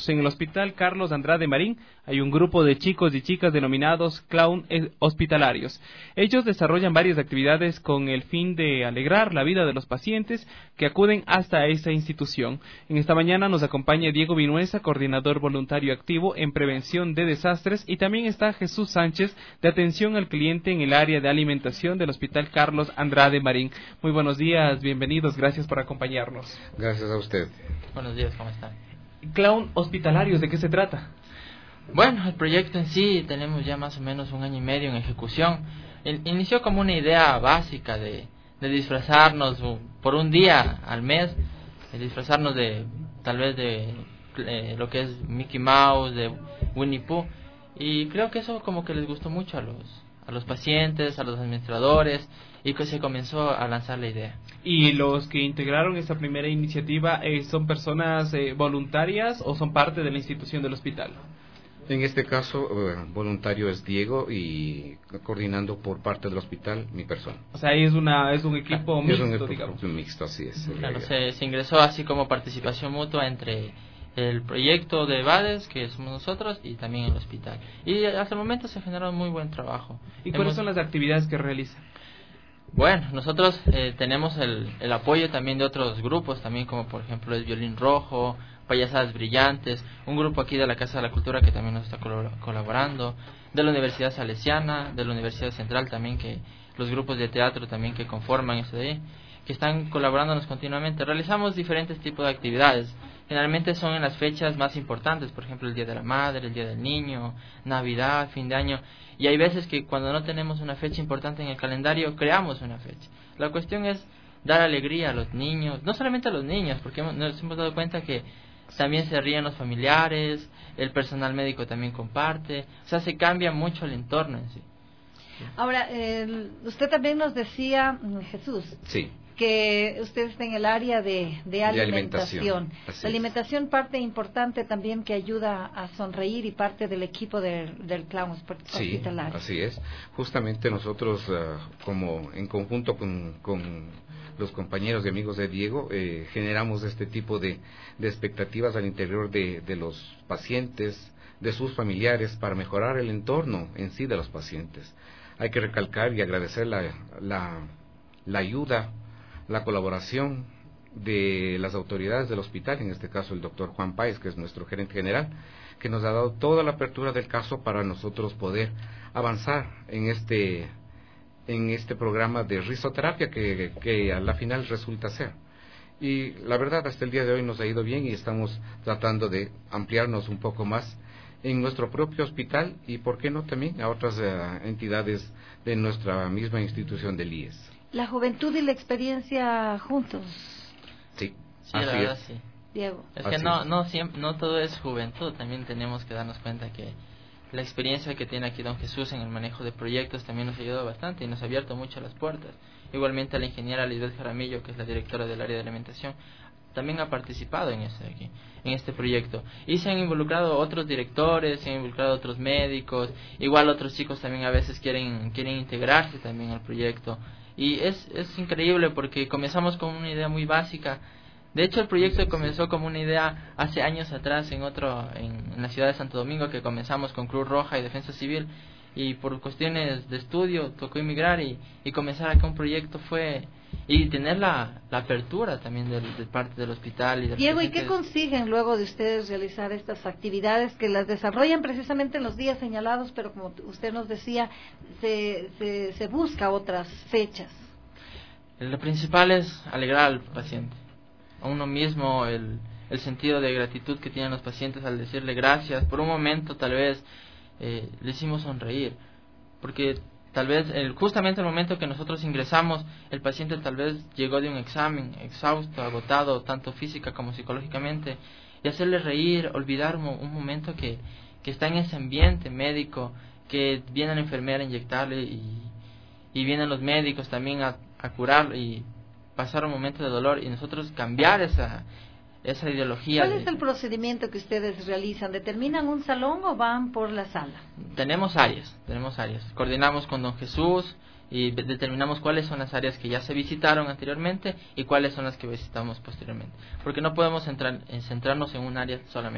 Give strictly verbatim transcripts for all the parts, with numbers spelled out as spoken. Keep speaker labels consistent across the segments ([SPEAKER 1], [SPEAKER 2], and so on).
[SPEAKER 1] amigos, en el Hospital Carlos Andrade Marín hay un grupo de chicos y chicas denominados clown hospitalarios. Ellos desarrollan varias actividades con el fin de alegrar la vida de los pacientes que acuden hasta esa institución. En esta mañana nos acompaña Diego Vinuesa, coordinador voluntario activo en prevención de desastres, y también está Jesús Sánchez, de atención al cliente en el área de alimentación del Hospital Carlos Andrade Marín. Muy buenos días, bienvenidos, gracias por acompañarnos.
[SPEAKER 2] Gracias a usted.
[SPEAKER 3] Buenos días, ¿cómo están?
[SPEAKER 1] Clown hospitalarios, ¿de qué se trata?
[SPEAKER 3] Bueno, el proyecto en sí tenemos ya más o menos un año y medio en ejecución. El, inició como una idea básica de, de disfrazarnos por un día al mes, de disfrazarnos de tal vez de eh, lo que es Mickey Mouse, de Winnie Pooh, y creo que eso como que les gustó mucho a los a los pacientes, a los administradores, y que se comenzó a lanzar la idea.
[SPEAKER 1] ¿Y los que integraron esa primera iniciativa eh, son personas eh, voluntarias o son parte de la institución del hospital?
[SPEAKER 2] En este caso, eh, voluntario es Diego y coordinando por parte del hospital mi persona.
[SPEAKER 1] O sea, es una es un equipo
[SPEAKER 2] es
[SPEAKER 1] mixto,
[SPEAKER 2] un equipo
[SPEAKER 1] digamos.
[SPEAKER 2] mixto, así es.
[SPEAKER 3] Claro, se, se ingresó así como participación mutua entre el proyecto de Bades, que somos nosotros, y también el hospital. Y hasta el momento se generó muy buen trabajo.
[SPEAKER 1] ¿Y cuáles
[SPEAKER 3] Hemos...
[SPEAKER 1] son las actividades que realizan?
[SPEAKER 3] Bueno, nosotros eh, tenemos el, el apoyo también de otros grupos, también como por ejemplo el Violín Rojo, Payasadas Brillantes, un grupo aquí de la Casa de la Cultura que también nos está colaborando, de la Universidad Salesiana, de la Universidad Central también, que los grupos de teatro también que conforman eso de ahí, que están colaborándonos continuamente. Realizamos diferentes tipos de actividades. Generalmente son en las fechas más importantes, por ejemplo el Día de la Madre, el Día del Niño, Navidad, fin de año, y hay veces que cuando no tenemos una fecha importante en el calendario, creamos una fecha. La cuestión es dar alegría a los niños, no solamente a los niños, porque hemos, nos hemos dado cuenta que también se ríen los familiares, el personal médico también comparte, o sea, se cambia mucho el entorno en sí.
[SPEAKER 4] Ahora, eh, usted también nos decía, Jesús,
[SPEAKER 2] sí,
[SPEAKER 4] que usted está en el área de, de alimentación.
[SPEAKER 2] De alimentación.
[SPEAKER 4] La alimentación, parte importante también que ayuda a sonreír y parte del equipo de, del clown hospitalario.
[SPEAKER 2] Sí, así es. Justamente nosotros, uh, como en conjunto con, con los compañeros y amigos de Diego, eh, generamos este tipo de, de expectativas al interior de, de los pacientes, de sus familiares, para mejorar el entorno en sí de los pacientes. Hay que recalcar y agradecer la, la, la ayuda, la colaboración de las autoridades del hospital, en este caso el doctor Juan Páez, que es nuestro gerente general, que nos ha dado toda la apertura del caso para nosotros poder avanzar en este en este programa de risoterapia que, que a la final resulta ser. Y la verdad, hasta el día de hoy nos ha ido bien y estamos tratando de ampliarnos un poco más en nuestro propio hospital y, por qué no, también a otras uh, entidades de nuestra misma institución del I E S.
[SPEAKER 4] La juventud y la experiencia juntos.
[SPEAKER 2] Sí,
[SPEAKER 3] sí,
[SPEAKER 2] así
[SPEAKER 3] la verdad,
[SPEAKER 2] es.
[SPEAKER 3] sí.
[SPEAKER 4] Diego.
[SPEAKER 3] Es que
[SPEAKER 2] así
[SPEAKER 3] no,
[SPEAKER 2] es.
[SPEAKER 3] no, siempre, no todo es juventud, también tenemos que darnos cuenta que la experiencia que tiene aquí don Jesús en el manejo de proyectos también nos ha ayudado bastante y nos ha abierto mucho las puertas. Igualmente a la ingeniera Lisbeth Jaramillo, que es la directora del área de alimentación, también ha participado en este, aquí, en este proyecto. Y se han involucrado otros directores, se han involucrado otros médicos, igual otros chicos también a veces quieren, quieren integrarse también al proyecto. Y es, es increíble porque comenzamos con una idea muy básica. De hecho, el proyecto comenzó como una idea hace años atrás en otro en, en la ciudad de Santo Domingo, que comenzamos con Cruz Roja y Defensa Civil, y por cuestiones de estudio tocó emigrar y, y comenzar acá un proyecto fue y tener la, la apertura también de, de parte del hospital. Y de
[SPEAKER 4] Diego, ¿y qué consiguen luego de ustedes realizar estas actividades que las desarrollan precisamente en los días señalados, pero como usted nos decía, se, se, se busca otras fechas?
[SPEAKER 3] Lo principal es alegrar al paciente, a uno mismo, el, el sentido de gratitud que tienen los pacientes al decirle gracias. Por un momento tal vez eh, le hicimos sonreír, porque tal vez el, justamente el momento que nosotros ingresamos, el paciente tal vez llegó de un examen exhausto, agotado, tanto física como psicológicamente, y hacerle reír, olvidar un, un momento que, que está en ese ambiente médico, que viene la enfermera a inyectarle y, y vienen los médicos también a, a curar y pasar un momento de dolor, y nosotros cambiar esa esa ideología.
[SPEAKER 4] ¿Cuál
[SPEAKER 3] de,
[SPEAKER 4] es el procedimiento que ustedes realizan? ¿Determinan un salón o van por la sala?
[SPEAKER 3] Tenemos áreas, tenemos áreas. Coordinamos con don Jesús y determinamos cuáles son las áreas que ya se visitaron anteriormente y cuáles son las que visitamos posteriormente. Porque no podemos centrar, centrarnos en un área solamente.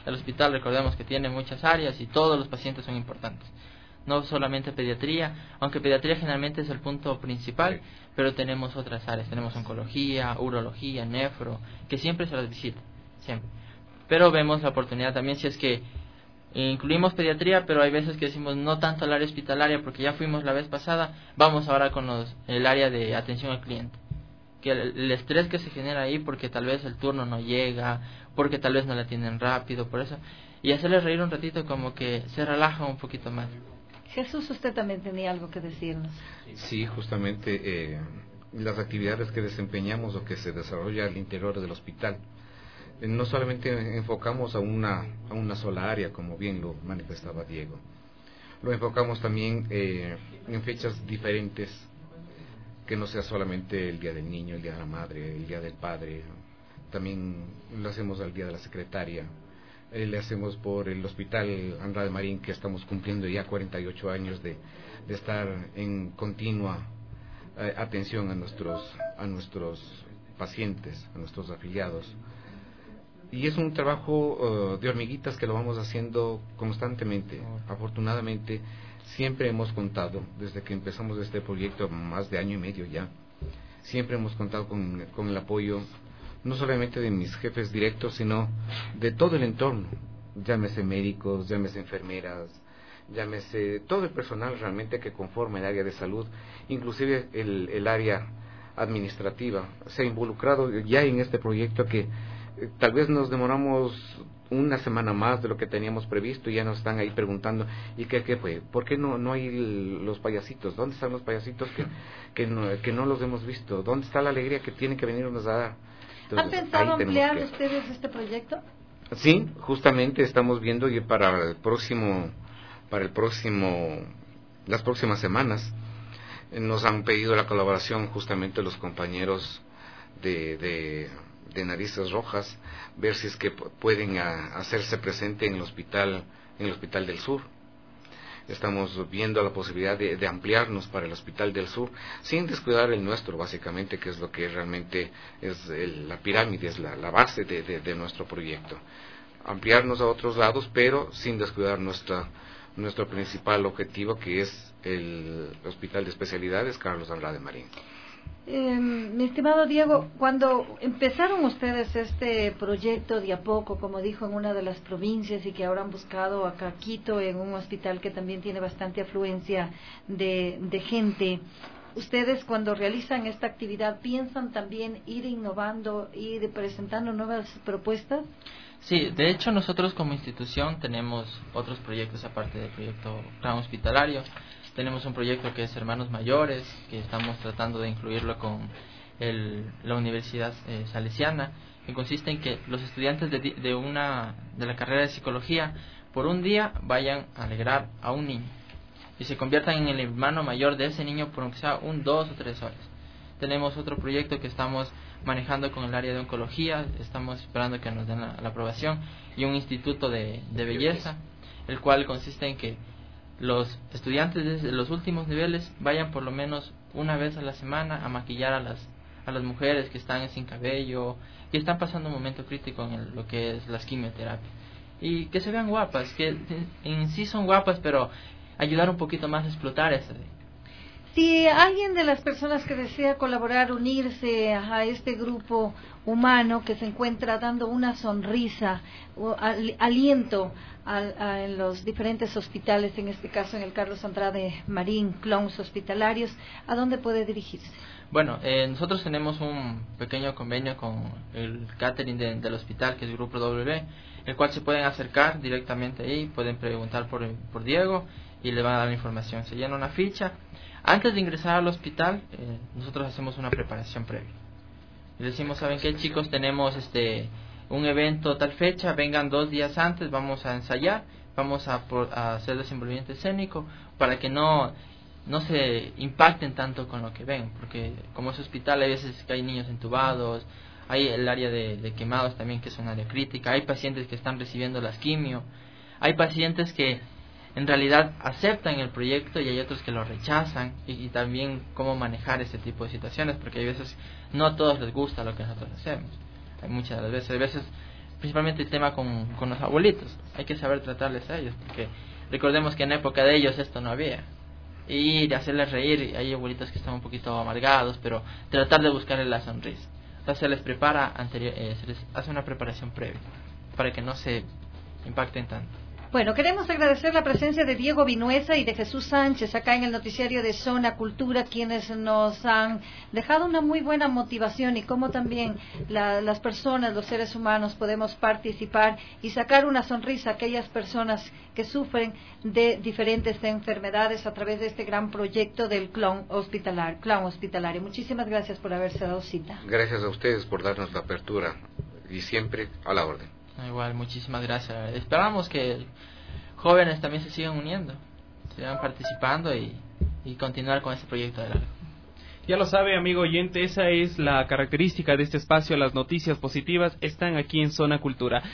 [SPEAKER 3] El hospital, recordemos que tiene muchas áreas y todos los pacientes son importantes. No solamente pediatría, aunque pediatría generalmente es el punto principal, sí. Pero tenemos otras áreas, tenemos oncología, urología, nefro, que siempre se las visita, siempre. Pero vemos la oportunidad también si es que incluimos pediatría, pero hay veces que decimos no tanto el área hospitalaria porque ya fuimos la vez pasada, vamos ahora con los, el área de atención al cliente. Que el, el estrés que se genera ahí porque tal vez el turno no llega, porque tal vez no la atienden rápido, por eso, y hacerles reír un ratito como que se relaja un poquito más.
[SPEAKER 4] Jesús, usted también tenía algo que decirnos.
[SPEAKER 2] Sí, justamente eh, las actividades que desempeñamos o que se desarrolla al interior del hospital. Eh, no solamente enfocamos a una, a una sola área, como bien lo manifestaba Diego. Lo enfocamos también eh, en fechas diferentes, que no sea solamente el Día del Niño, el Día de la Madre, el Día del Padre. También lo hacemos al Día de la Secretaria. Eh, le hacemos por el Hospital Andrade Marín, que estamos cumpliendo ya cuarenta y ocho años de, de estar en continua eh, atención a nuestros, a nuestros pacientes, a nuestros afiliados. Y es un trabajo uh, de hormiguitas que lo vamos haciendo constantemente. Afortunadamente, siempre hemos contado, desde que empezamos este proyecto, más de año y medio ya, siempre hemos contado con, con el apoyo no solamente de mis jefes directos, sino de todo el entorno, llámese médicos, llámese enfermeras, llámese todo el personal realmente que conforma el área de salud, inclusive el, el área administrativa, se ha involucrado ya en este proyecto que eh, tal vez nos demoramos una semana más de lo que teníamos previsto y ya nos están ahí preguntando, ¿y qué, qué fue? ¿Por qué no, no hay el, los payasitos? ¿Dónde están los payasitos que, que, no, que no los hemos visto? ¿Dónde está la alegría que tienen que venirnos a dar? Entonces,
[SPEAKER 4] ¿han pensado ampliar
[SPEAKER 2] que...
[SPEAKER 4] ustedes este proyecto?
[SPEAKER 2] Sí, justamente estamos viendo y para el próximo, para el próximo, las próximas semanas nos han pedido la colaboración justamente los compañeros de, de, de Narices Rojas, ver si es que pueden a, hacerse presente en el hospital, en el Hospital del Sur. Estamos viendo la posibilidad de, de ampliarnos para el Hospital del Sur, sin descuidar el nuestro, básicamente, que es lo que realmente es el, la pirámide, es la, la base de, de, de nuestro proyecto. Ampliarnos a otros lados, pero sin descuidar nuestra, nuestro principal objetivo, que es el Hospital de Especialidades Carlos Andrade Marín.
[SPEAKER 4] Eh, mi estimado Diego, cuando empezaron ustedes este proyecto de a poco, como dijo, en una de las provincias y que ahora han buscado acá Quito, en un hospital que también tiene bastante afluencia de, de gente, ustedes cuando realizan esta actividad, ¿piensan también ir innovando, ir presentando nuevas propuestas?
[SPEAKER 3] Sí, de hecho nosotros como institución tenemos otros proyectos aparte del proyecto Plan Hospitalario. Tenemos un proyecto que es Hermanos Mayores, que estamos tratando de incluirlo con el, la Universidad eh, Salesiana, que consiste en que los estudiantes de, de, una, de la carrera de Psicología por un día vayan a alegrar a un niño y se conviertan en el hermano mayor de ese niño por aunque sea un dos o tres horas. Tenemos otro proyecto que estamos manejando con el área de oncología, estamos esperando que nos den la, la aprobación, y un instituto de, de belleza, el cual consiste en que los estudiantes de los últimos niveles vayan por lo menos una vez a la semana a maquillar a las a las mujeres que están sin cabello, que están pasando un momento crítico en el, lo que es las quimioterapias, y que se vean guapas, que en sí son guapas, pero ayudar un poquito más a explotar ese.
[SPEAKER 4] Si alguien de las personas que desea colaborar, unirse a este grupo humano que se encuentra dando una sonrisa, al, aliento a, a, en los diferentes hospitales, en este caso en el Carlos Andrade Marín, clowns hospitalarios, ¿a dónde puede dirigirse?
[SPEAKER 3] Bueno, eh, nosotros tenemos un pequeño convenio con el catering de, del hospital, que es el Grupo W, el cual se pueden acercar directamente ahí, pueden preguntar por, por Diego y le van a dar la información. Se llena una ficha. Antes de ingresar al hospital, eh, nosotros hacemos una preparación previa. Y decimos, ¿saben qué, chicos? Tenemos este un evento tal fecha, vengan dos días antes, vamos a ensayar, vamos a, a hacer desenvolvimiento escénico para que no, no se impacten tanto con lo que ven, porque como es hospital hay veces que hay niños entubados, hay el área de, de quemados también, que es un área crítica, hay pacientes que están recibiendo las quimio, hay pacientes que en realidad aceptan el proyecto y hay otros que lo rechazan, y, y también cómo manejar ese tipo de situaciones, porque hay veces no a todos les gusta lo que nosotros hacemos, hay muchas de las veces, hay veces principalmente el tema con, con los abuelitos. Hay que saber tratarles a ellos, porque recordemos que en época de ellos esto no había. Y de hacerles reír, hay abuelitos que están un poquito amargados, pero tratar de buscarles la sonrisa. Entonces se les prepara, anterior, eh, se les hace una preparación previa, para que no se impacten tanto.
[SPEAKER 4] Bueno, queremos agradecer la presencia de Diego Vinuesa y de Jesús Sánchez acá en el noticiario de Zona Cultura, quienes nos han dejado una muy buena motivación y cómo también la, las personas, los seres humanos, podemos participar y sacar una sonrisa a aquellas personas que sufren de diferentes enfermedades a través de este gran proyecto del clown hospitalar, clown hospitalario. Muchísimas gracias por haberse dado cita.
[SPEAKER 2] Gracias a ustedes por darnos la apertura y siempre a la orden.
[SPEAKER 3] Igual, muchísimas gracias. Esperamos que jóvenes también se sigan uniendo, sigan participando y, y continuar con este proyecto de largo.
[SPEAKER 1] Ya lo sabe, amigo oyente, esa es la característica de este espacio. Las noticias positivas están aquí en Zona Cultura.